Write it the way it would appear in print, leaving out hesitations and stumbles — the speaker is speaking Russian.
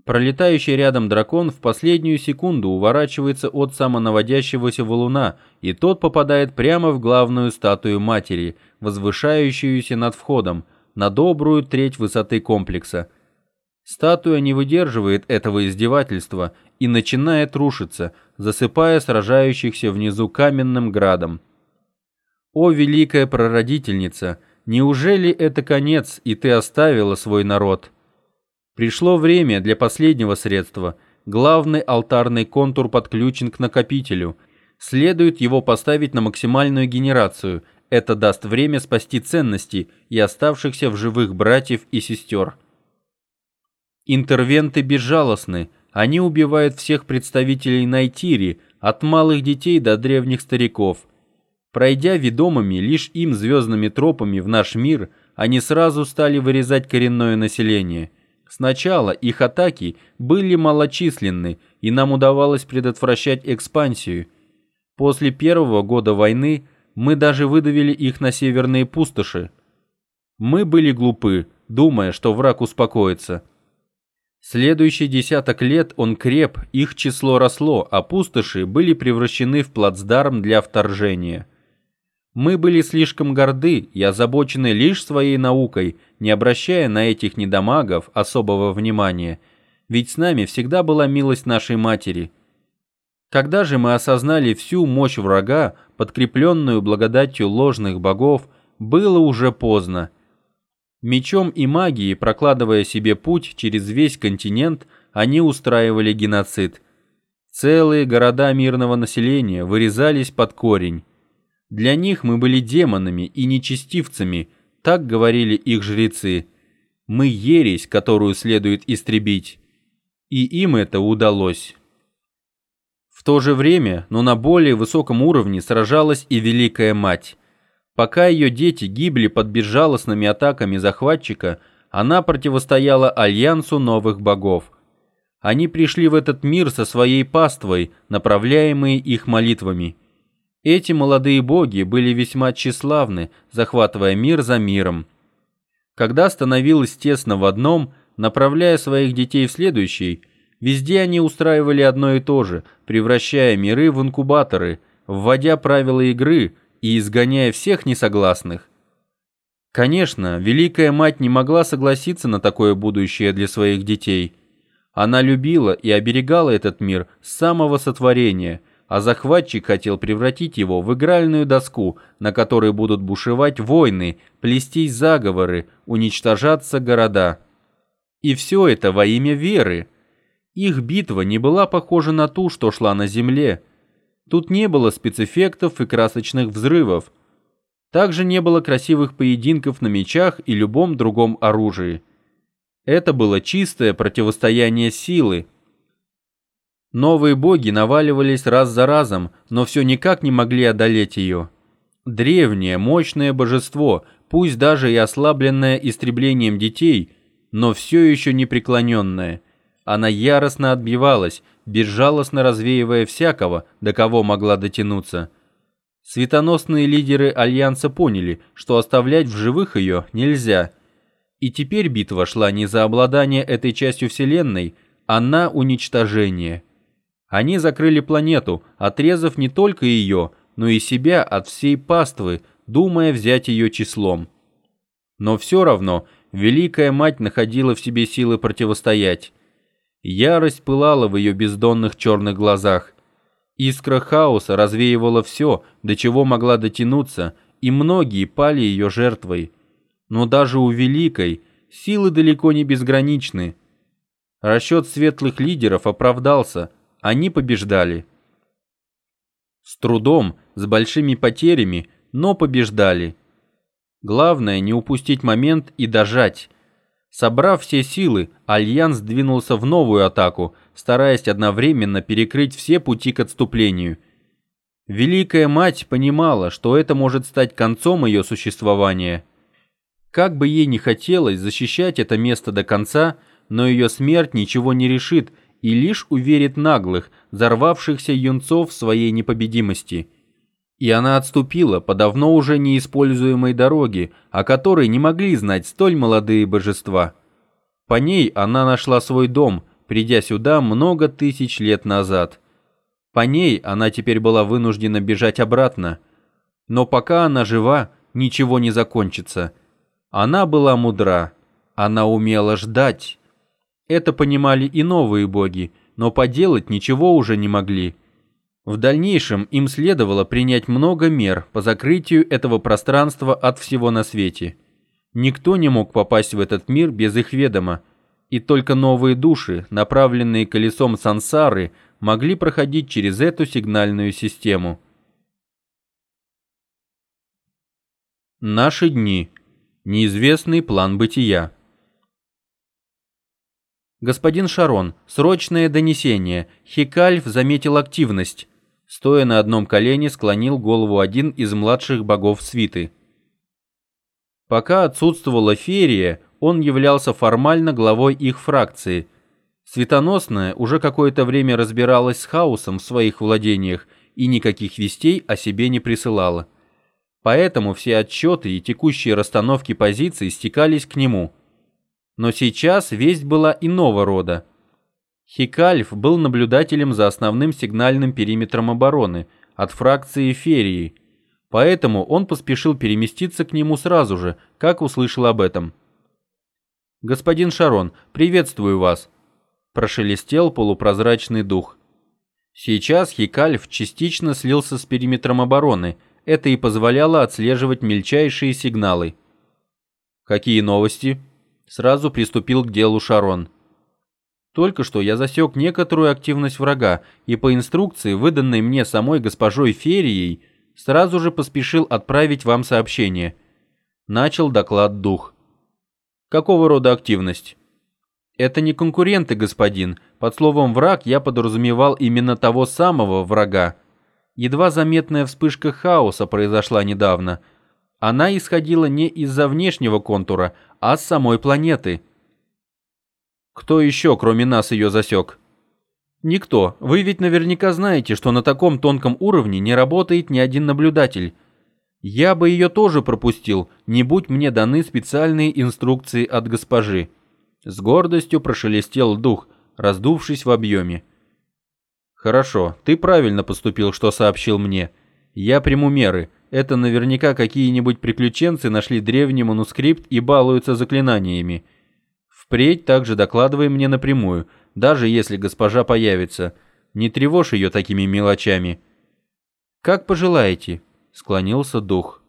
Пролетающий рядом дракон в последнюю секунду уворачивается от самонаводящегося валуна, и тот попадает прямо в главную статую матери, возвышающуюся над входом, на добрую треть высоты комплекса. Статуя не выдерживает этого издевательства и начинает рушиться, засыпая сражающихся внизу каменным градом. О, великая прародительница, неужели это конец, и ты оставила свой народ? Пришло время для последнего средства. Главный алтарный контур подключен к накопителю. Следует его поставить на максимальную генерацию. Это даст время спасти ценности и оставшихся в живых братьев и сестер. Интервенты безжалостны. Они убивают всех представителей Найтири, от малых детей до древних стариков. Пройдя ведомыми лишь им звездными тропами в наш мир, они сразу стали вырезать коренное население. Сначала их атаки были малочисленны, и нам удавалось предотвращать экспансию. После первого года войны мы даже выдавили их на северные пустоши. Мы были глупы, думая, что враг успокоится. Следующий десяток лет он креп, их число росло, а пустоши были превращены в плацдарм для вторжения. Мы были слишком горды и озабочены лишь своей наукой, не обращая на этих недомагов особого внимания, ведь с нами всегда была милость нашей матери. Когда же мы осознали всю мощь врага, подкрепленную благодатью ложных богов, было уже поздно. Мечом и магией, прокладывая себе путь через весь континент, они устраивали геноцид. Целые города мирного населения вырезались под корень. Для них мы были демонами и нечестивцами, так говорили их жрецы. Мы ересь, которую следует истребить. И им это удалось. В то же время, но на более высоком уровне сражалась и Великая Мать. Пока ее дети гибли под безжалостными атаками захватчика, она противостояла альянсу новых богов. Они пришли в этот мир со своей паствой, направляемые их молитвами. Эти молодые боги были весьма тщеславны, захватывая мир за миром. Когда становилось тесно в одном, направляя своих детей в следующий, везде они устраивали одно и то же, превращая миры в инкубаторы, вводя правила игры и изгоняя всех несогласных. Конечно, Великая Мать не могла согласиться на такое будущее для своих детей. Она любила и оберегала этот мир с самого сотворения, а захватчик хотел превратить его в игральную доску, на которой будут бушевать войны, плестись заговоры, уничтожаться города. И все это во имя веры. Их битва не была похожа на ту, что шла на земле. Тут не было спецэффектов и красочных взрывов. Также не было красивых поединков на мечах и любом другом оружии. Это было чистое противостояние силы. Новые боги наваливались раз за разом, но все никак не могли одолеть ее. Древнее, мощное божество, пусть даже и ослабленное истреблением детей, но все еще непреклоненное. Она яростно отбивалась, безжалостно развеивая всякого, до кого могла дотянуться. Светоносные лидеры Альянса поняли, что оставлять в живых ее нельзя. И теперь битва шла не за обладание этой частью Вселенной, а на уничтожение. Они закрыли планету, отрезав не только ее, но и себя от всей паствы, думая взять ее числом. Но все равно Великая Мать находила в себе силы противостоять. Ярость пылала в ее бездонных черных глазах. Искра хаоса развеивала все, до чего могла дотянуться, и многие пали ее жертвой. Но даже у Великой силы далеко не безграничны. Расчет светлых лидеров оправдался, они побеждали. С трудом, с большими потерями, но побеждали. Главное не упустить момент и дожать. Собрав все силы, Альянс двинулся в новую атаку, стараясь одновременно перекрыть все пути к отступлению. Великая Мать понимала, что это может стать концом ее существования. Как бы ей ни хотелось защищать это место до конца, но ее смерть ничего не решит и лишь уверит наглых, взорвавшихся юнцов в своей непобедимости. И она отступила по давно уже неиспользуемой дороге, о которой не могли знать столь молодые божества. По ней она нашла свой дом, придя сюда много тысяч лет назад. По ней она теперь была вынуждена бежать обратно. Но пока она жива, ничего не закончится. Она была мудра, она умела ждать. Это понимали и новые боги, но поделать ничего уже не могли. В дальнейшем им следовало принять много мер по закрытию этого пространства от всего на свете. Никто не мог попасть в этот мир без их ведома, и только новые души, направленные колесом сансары, могли проходить через эту сигнальную систему. Наши дни. Неизвестный план бытия. Господин Шарон, срочное донесение. Хикальф заметил активность. Стоя на одном колене, склонил голову один из младших богов свиты. Пока отсутствовала Ферия, он являлся формально главой их фракции. Светоносная уже какое-то время разбиралась с хаосом в своих владениях и никаких вестей о себе не присылала. Поэтому все отчеты и текущие расстановки позиций стекались к нему. Но сейчас весть была иного рода. Хикальф был наблюдателем за основным сигнальным периметром обороны от фракции Ферии, поэтому он поспешил переместиться к нему сразу же, как услышал об этом. «Господин Шарон, приветствую вас», – прошелестел полупрозрачный дух. Сейчас Хикальф частично слился с периметром обороны, это и позволяло отслеживать мельчайшие сигналы. «Какие новости?» – сразу приступил к делу Шарон. «Только что я засек некоторую активность врага и по инструкции, выданной мне самой госпожой Ферией, сразу же поспешил отправить вам сообщение». Начал доклад дух. «Какого рода активность?» «Это не конкуренты, господин. Под словом «враг» я подразумевал именно того самого врага. Едва заметная вспышка хаоса произошла недавно. Она исходила не из-за внешнего контура, а с самой планеты». «Кто еще, кроме нас, ее засек?» «Никто. Вы ведь наверняка знаете, что на таком тонком уровне не работает ни один наблюдатель. Я бы ее тоже пропустил, не будь мне даны специальные инструкции от госпожи». С гордостью прошелестел дух, раздувшись в объеме. «Хорошо, ты правильно поступил, что сообщил мне. Я приму меры. Это наверняка какие-нибудь приключенцы нашли древний манускрипт и балуются заклинаниями. Впредь также докладывай мне напрямую, даже если госпожа появится. Не тревожь ее такими мелочами». «Как пожелаете», — склонился дух.